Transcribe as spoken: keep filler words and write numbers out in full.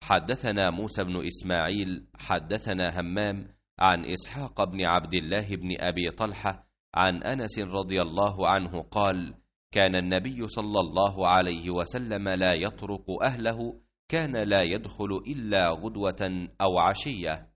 حدثنا موسى بن إسماعيل حدثنا همام عن إسحاق بن عبد الله بن أبي طلحة عن أنس رضي الله عنه قال: كان النبي صلى الله عليه وسلم لا يطرق أهله، كان لا يدخل إلا غدوة أو عشية.